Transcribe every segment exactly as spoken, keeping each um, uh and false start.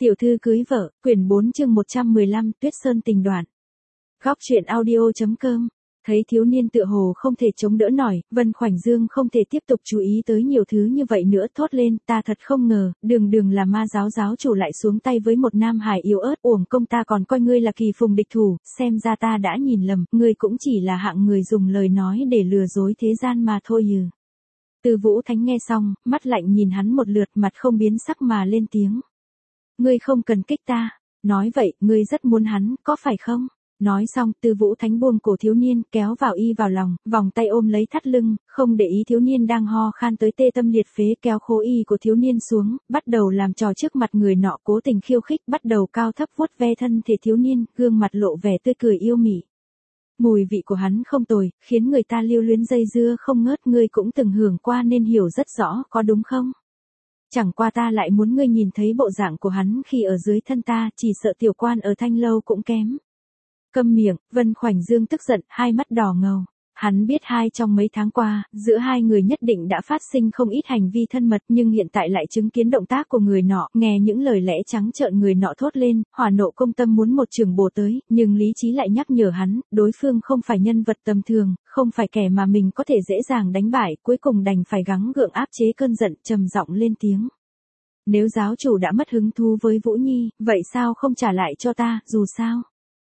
Tiểu thư cưới vợ, quyển bốn chương một trăm mười lăm, Tuyết Sơn tình đoạn. Góc truyện audio chấm com. Thấy thiếu niên tựa hồ không thể chống đỡ nổi, Vân Khoảnh Dương không thể tiếp tục chú ý tới nhiều thứ như vậy nữa, thốt lên, ta thật không ngờ, đường đường là ma giáo giáo chủ lại xuống tay với một nam hài yếu ớt, uổng công ta còn coi ngươi là kỳ phùng địch thủ, xem ra ta đã nhìn lầm, ngươi cũng chỉ là hạng người dùng lời nói để lừa dối thế gian mà thôi ư. Từ Vũ Thánh nghe xong, mắt lạnh nhìn hắn một lượt, mặt không biến sắc mà lên tiếng. Ngươi không cần kích ta, nói vậy, ngươi rất muốn hắn, có phải không? Nói xong, Từ Vũ Thánh buông cổ thiếu niên, kéo vào y vào lòng, vòng tay ôm lấy thắt lưng, không để ý thiếu niên đang ho khan tới tê tâm liệt phế, kéo khố y của thiếu niên xuống, bắt đầu làm trò trước mặt người nọ, cố tình khiêu khích, bắt đầu cao thấp vuốt ve thân thể thiếu niên, gương mặt lộ vẻ tươi cười yêu mị. Mùi vị của hắn không tồi, khiến người ta lưu luyến dây dưa không ngớt, ngươi cũng từng hưởng qua nên hiểu rất rõ, có đúng không? Chẳng qua ta lại muốn ngươi nhìn thấy bộ dạng của hắn khi ở dưới thân ta, chỉ sợ tiểu quan ở Thanh Lâu cũng kém. Câm miệng, Vân Khoảnh Dương tức giận, hai mắt đỏ ngầu. Hắn biết hai trong mấy tháng qua, giữa hai người nhất định đã phát sinh không ít hành vi thân mật, nhưng hiện tại lại chứng kiến động tác của người nọ, nghe những lời lẽ trắng trợn người nọ thốt lên, hỏa nộ công tâm muốn một trường bổ tới, nhưng lý trí lại nhắc nhở hắn, đối phương không phải nhân vật tầm thường, không phải kẻ mà mình có thể dễ dàng đánh bại, cuối cùng đành phải gắng gượng áp chế cơn giận, trầm giọng lên tiếng. Nếu giáo chủ đã mất hứng thú với Vũ Nhi, vậy sao không trả lại cho ta, dù sao?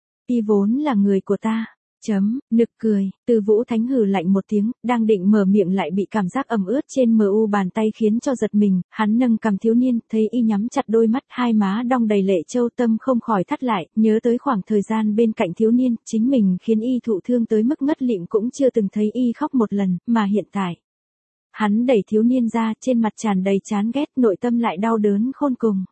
Y vốn là người của ta. Chấm, nực cười, Từ Vũ Thánh hừ lạnh một tiếng, đang định mở miệng lại bị cảm giác ẩm ướt trên mờ u bàn tay khiến cho giật mình, hắn nâng cằm thiếu niên, thấy y nhắm chặt đôi mắt, hai má đong đầy lệ châu, tâm không khỏi thắt lại, nhớ tới khoảng thời gian bên cạnh thiếu niên, chính mình khiến y thụ thương tới mức ngất lịm cũng chưa từng thấy y khóc một lần, mà hiện tại. Hắn đẩy thiếu niên ra, trên mặt tràn đầy chán ghét, nội tâm lại đau đớn khôn cùng.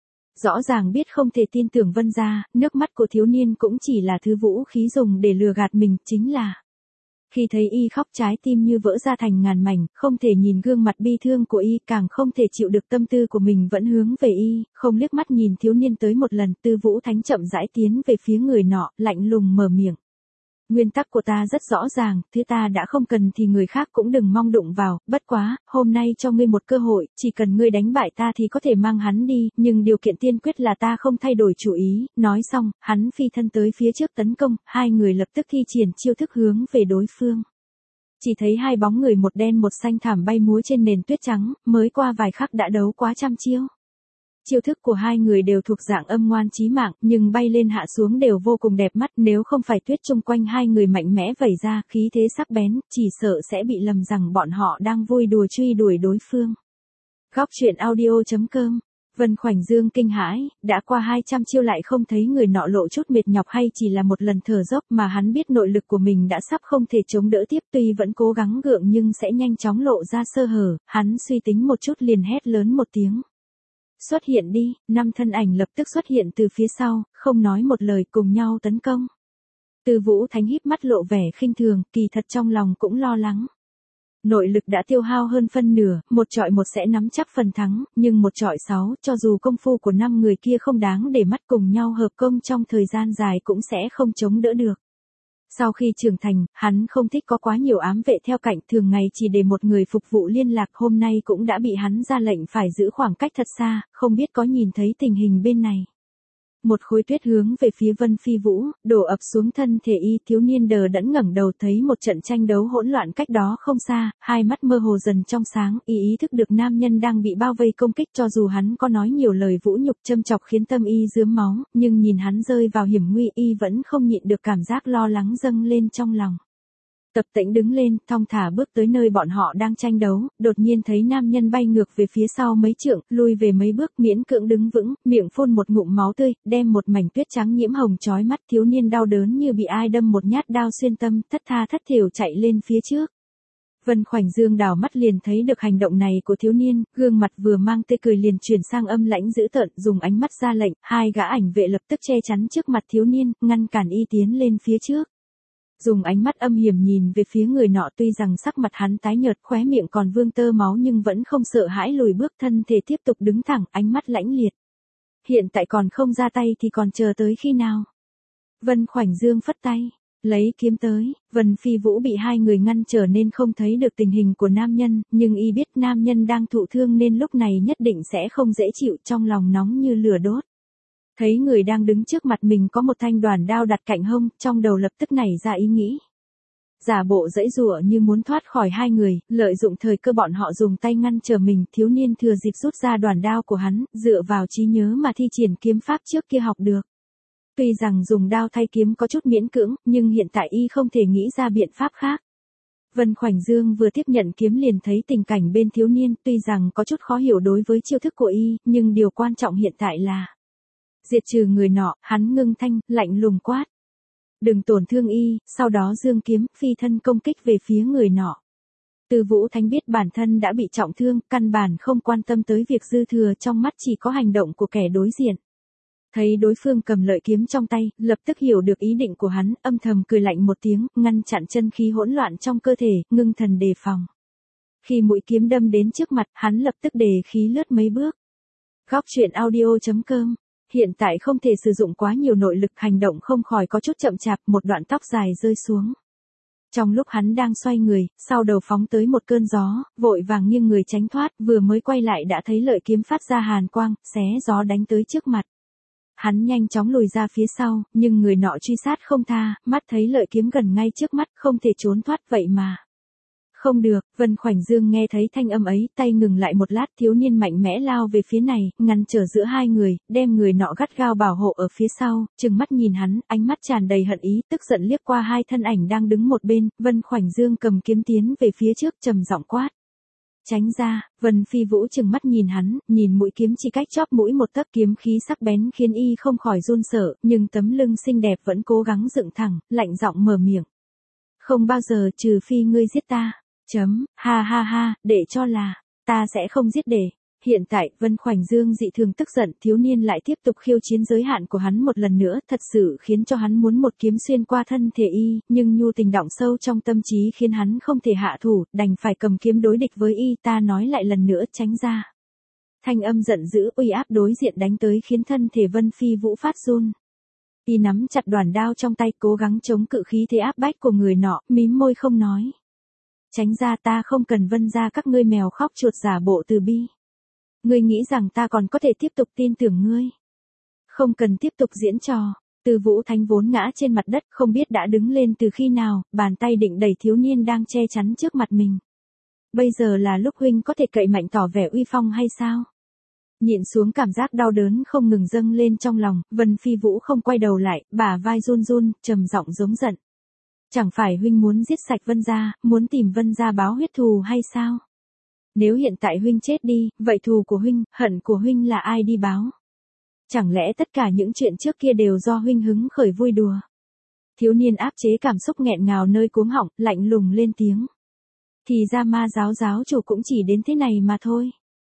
Rõ ràng biết không thể tin tưởng Vân gia, nước mắt của thiếu niên cũng chỉ là thứ vũ khí dùng để lừa gạt mình, chính là. Khi thấy y khóc trái tim như vỡ ra thành ngàn mảnh, không thể nhìn gương mặt bi thương của y, càng không thể chịu được tâm tư của mình vẫn hướng về y, không liếc mắt nhìn thiếu niên tới một lần, Từ Vũ Thánh chậm rãi tiến về phía người nọ, lạnh lùng mở miệng. Nguyên tắc của ta rất rõ ràng, thứ ta đã không cần thì người khác cũng đừng mong đụng vào, bất quá, hôm nay cho ngươi một cơ hội, chỉ cần ngươi đánh bại ta thì có thể mang hắn đi, nhưng điều kiện tiên quyết là ta không thay đổi chủ ý, nói xong, hắn phi thân tới phía trước tấn công, hai người lập tức thi triển chiêu thức hướng về đối phương. Chỉ thấy hai bóng người một đen một xanh thảm bay múa trên nền tuyết trắng, mới qua vài khắc đã đấu quá trăm chiêu. Chiêu thức của hai người đều thuộc dạng âm ngoan chí mạng, nhưng bay lên hạ xuống đều vô cùng đẹp mắt, nếu không phải tuyết chung quanh hai người mạnh mẽ vẩy ra, khí thế sắc bén, chỉ sợ sẽ bị lầm rằng bọn họ đang vui đùa truy đuổi đối phương. Góc truyện audio chấm com. Vân Khoảnh Dương kinh hãi, đã qua hai trăm chiêu lại không thấy người nọ lộ chút mệt nhọc hay chỉ là một lần thở dốc, mà hắn biết nội lực của mình đã sắp không thể chống đỡ tiếp, tuy vẫn cố gắng gượng nhưng sẽ nhanh chóng lộ ra sơ hở, hắn suy tính một chút liền hét lớn một tiếng. Xuất hiện đi, năm thân ảnh lập tức xuất hiện từ phía sau, không nói một lời cùng nhau tấn công. Từ Vũ Thánh híp mắt lộ vẻ khinh thường, kỳ thật trong lòng cũng lo lắng. Nội lực đã tiêu hao hơn phân nửa, một trọi một sẽ nắm chắc phần thắng, nhưng một trọi sáu, cho dù công phu của năm người kia không đáng để mắt cùng nhau hợp công trong thời gian dài cũng sẽ không chống đỡ được. Sau khi trưởng thành, hắn không thích có quá nhiều ám vệ theo cạnh, thường ngày chỉ để một người phục vụ liên lạc, hôm nay cũng đã bị hắn ra lệnh phải giữ khoảng cách thật xa, không biết có nhìn thấy tình hình bên này. Một khối tuyết hướng về phía Vân Phi Vũ, đổ ập xuống thân thể y, thiếu niên đờ đẫn ngẩng đầu thấy một trận tranh đấu hỗn loạn cách đó không xa, hai mắt mơ hồ dần trong sáng, y ý thức được nam nhân đang bị bao vây công kích, cho dù hắn có nói nhiều lời vũ nhục châm chọc khiến tâm y rướm máu, nhưng nhìn hắn rơi vào hiểm nguy, y vẫn không nhịn được cảm giác lo lắng dâng lên trong lòng. Tập Tĩnh đứng lên, thong thả bước tới nơi bọn họ đang tranh đấu, đột nhiên thấy nam nhân bay ngược về phía sau mấy trượng, lui về mấy bước, miễn cưỡng đứng vững, miệng phun một ngụm máu tươi, đem một mảnh tuyết trắng nhiễm hồng chói mắt, thiếu niên đau đớn như bị ai đâm một nhát đao xuyên tâm, thất tha thất thểu chạy lên phía trước. Vân Khoảnh Dương đảo mắt liền thấy được hành động này của thiếu niên, gương mặt vừa mang tươi cười liền chuyển sang âm lãnh dữ tợn, dùng ánh mắt ra lệnh, hai gã ảnh vệ lập tức che chắn trước mặt thiếu niên, ngăn cản y tiến lên phía trước. Dùng ánh mắt âm hiểm nhìn về phía người nọ, tuy rằng sắc mặt hắn tái nhợt, khóe miệng còn vương tơ máu nhưng vẫn không sợ hãi lùi bước, thân thể tiếp tục đứng thẳng, ánh mắt lãnh liệt. Hiện tại còn không ra tay thì còn chờ tới khi nào? Vân Khoảnh Dương phất tay, lấy kiếm tới, Vân Phi Vũ bị hai người ngăn trở nên không thấy được tình hình của nam nhân, nhưng y biết nam nhân đang thụ thương nên lúc này nhất định sẽ không dễ chịu, trong lòng nóng như lửa đốt. Thấy người đang đứng trước mặt mình có một thanh đoàn đao đặt cạnh hông, trong đầu lập tức nảy ra ý nghĩ. Giả bộ giãy giụa như muốn thoát khỏi hai người, lợi dụng thời cơ bọn họ dùng tay ngăn trở mình, thiếu niên thừa dịp rút ra đoàn đao của hắn, dựa vào trí nhớ mà thi triển kiếm pháp trước kia học được. Tuy rằng dùng đao thay kiếm có chút miễn cưỡng, nhưng hiện tại y không thể nghĩ ra biện pháp khác. Vân Khoảnh Dương vừa tiếp nhận kiếm liền thấy tình cảnh bên thiếu niên, tuy rằng có chút khó hiểu đối với chiêu thức của y, nhưng điều quan trọng hiện tại là diệt trừ người nọ, hắn ngưng thanh, lạnh lùng quát. Đừng tổn thương y, sau đó giương kiếm, phi thân công kích về phía người nọ. Từ Vũ Thánh biết bản thân đã bị trọng thương, căn bản không quan tâm tới việc dư thừa, trong mắt chỉ có hành động của kẻ đối diện. Thấy đối phương cầm lợi kiếm trong tay, lập tức hiểu được ý định của hắn, âm thầm cười lạnh một tiếng, ngăn chặn chân khí hỗn loạn trong cơ thể, ngưng thần đề phòng. Khi mũi kiếm đâm đến trước mặt, hắn lập tức đề khí lướt mấy bước. Góc truyện audio chấm com. Hiện tại không thể sử dụng quá nhiều nội lực, hành động không khỏi có chút chậm chạp, một đoạn tóc dài rơi xuống. Trong lúc hắn đang xoay người, sau đầu phóng tới một cơn gió, vội vàng nghiêng người tránh thoát, vừa mới quay lại đã thấy lợi kiếm phát ra hàn quang, xé gió đánh tới trước mặt. Hắn nhanh chóng lùi ra phía sau, nhưng người nọ truy sát không tha, mắt thấy lợi kiếm gần ngay trước mắt, không thể trốn thoát vậy mà. Không được, Vân Khoảnh Dương nghe thấy thanh âm ấy, tay ngừng lại một lát, thiếu niên mạnh mẽ lao về phía này, ngăn trở giữa hai người, đem người nọ gắt gao bảo hộ ở phía sau, trừng mắt nhìn hắn, ánh mắt tràn đầy hận ý, tức giận liếc qua hai thân ảnh đang đứng một bên, Vân Khoảnh Dương cầm kiếm tiến về phía trước, trầm giọng quát. Tránh ra, Vân Phi Vũ trừng mắt nhìn hắn, nhìn mũi kiếm chỉ cách chóp mũi một tấc, kiếm khí sắc bén khiến y không khỏi run sợ, nhưng tấm lưng xinh đẹp vẫn cố gắng dựng thẳng, lạnh giọng mở miệng. Không bao giờ, trừ phi ngươi giết ta. Chấm, ha ha ha, để cho là, ta sẽ không giết để. Hiện tại, Vân Khoảnh Dương dị thường tức giận, thiếu niên lại tiếp tục khiêu chiến giới hạn của hắn một lần nữa, thật sự khiến cho hắn muốn một kiếm xuyên qua thân thể y, nhưng nhu tình đọng sâu trong tâm trí khiến hắn không thể hạ thủ, đành phải cầm kiếm đối địch với y, ta nói lại lần nữa, tránh ra. Thanh âm giận dữ uy áp đối diện đánh tới khiến thân thể Vân Phi Vũ phát run. Y nắm chặt đoàn đao trong tay, cố gắng chống cự khí thế áp bách của người nọ, mím môi không nói. Tránh ra, ta không cần Vân gia các ngươi mèo khóc chuột giả bộ từ bi. Ngươi nghĩ rằng ta còn có thể tiếp tục tin tưởng ngươi? Không cần tiếp tục diễn trò. Từ Vũ Thánh vốn ngã trên mặt đất, không biết đã đứng lên từ khi nào, bàn tay định đẩy thiếu niên đang che chắn trước mặt mình. Bây giờ là lúc huynh có thể cậy mạnh tỏ vẻ uy phong hay sao? Nhịn xuống cảm giác đau đớn không ngừng dâng lên trong lòng, Vân Phi Vũ không quay đầu lại, bả vai run run, trầm giọng giống giận. Chẳng phải huynh muốn giết sạch Vân gia, muốn tìm Vân gia báo huyết thù hay sao? Nếu hiện tại huynh chết đi, vậy thù của huynh, hận của huynh là ai đi báo? Chẳng lẽ tất cả những chuyện trước kia đều do huynh hứng khởi vui đùa? Thiếu niên áp chế cảm xúc nghẹn ngào nơi cuống họng, lạnh lùng lên tiếng. Thì ra Ma giáo giáo chủ cũng chỉ đến thế này mà thôi.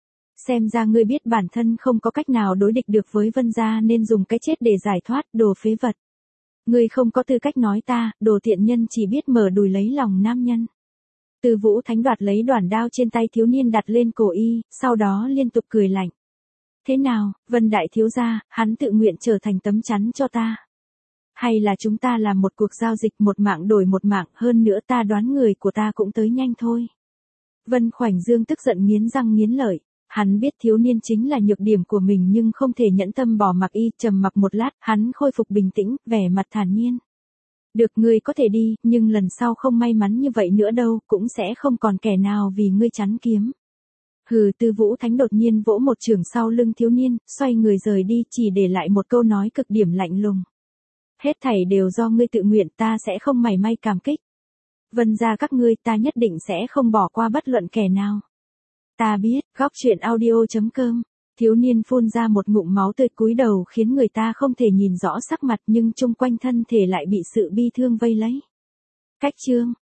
Xem ra ngươi biết bản thân không có cách nào đối địch được với Vân gia nên dùng cái chết để giải thoát, đồ phế vật. Ngươi không có tư cách nói ta, đồ tiện nhân chỉ biết mở đùi lấy lòng nam nhân. Từ Vũ Thánh đoạt lấy đoàn đao trên tay thiếu niên đặt lên cổ y, sau đó liên tục cười lạnh. Thế nào, Vân đại thiếu gia, hắn tự nguyện trở thành tấm chắn cho ta. Hay là chúng ta làm một cuộc giao dịch, một mạng đổi một mạng, hơn nữa ta đoán người của ta cũng tới nhanh thôi. Vân Khoảnh Dương tức giận nghiến răng nghiến lợi. Hắn biết thiếu niên chính là nhược điểm của mình nhưng không thể nhẫn tâm bỏ mặc y, trầm mặc một lát, hắn khôi phục bình tĩnh, vẻ mặt thản nhiên. Được, ngươi có thể đi, nhưng lần sau không may mắn như vậy nữa đâu, cũng sẽ không còn kẻ nào vì ngươi chắn kiếm. Hừ, Từ Vũ Thánh đột nhiên vỗ một chưởng sau lưng thiếu niên, xoay người rời đi, chỉ để lại một câu nói cực điểm lạnh lùng. Hết thảy đều do ngươi tự nguyện, ta sẽ không mảy may cảm kích. Vân gia các ngươi, ta nhất định sẽ không bỏ qua bất luận kẻ nào. Ta biết, góc truyện audio chấm com. Thiếu niên phun ra một ngụm máu tươi, cúi đầu khiến người ta không thể nhìn rõ sắc mặt nhưng chung quanh thân thể lại bị sự bi thương vây lấy. Cách chương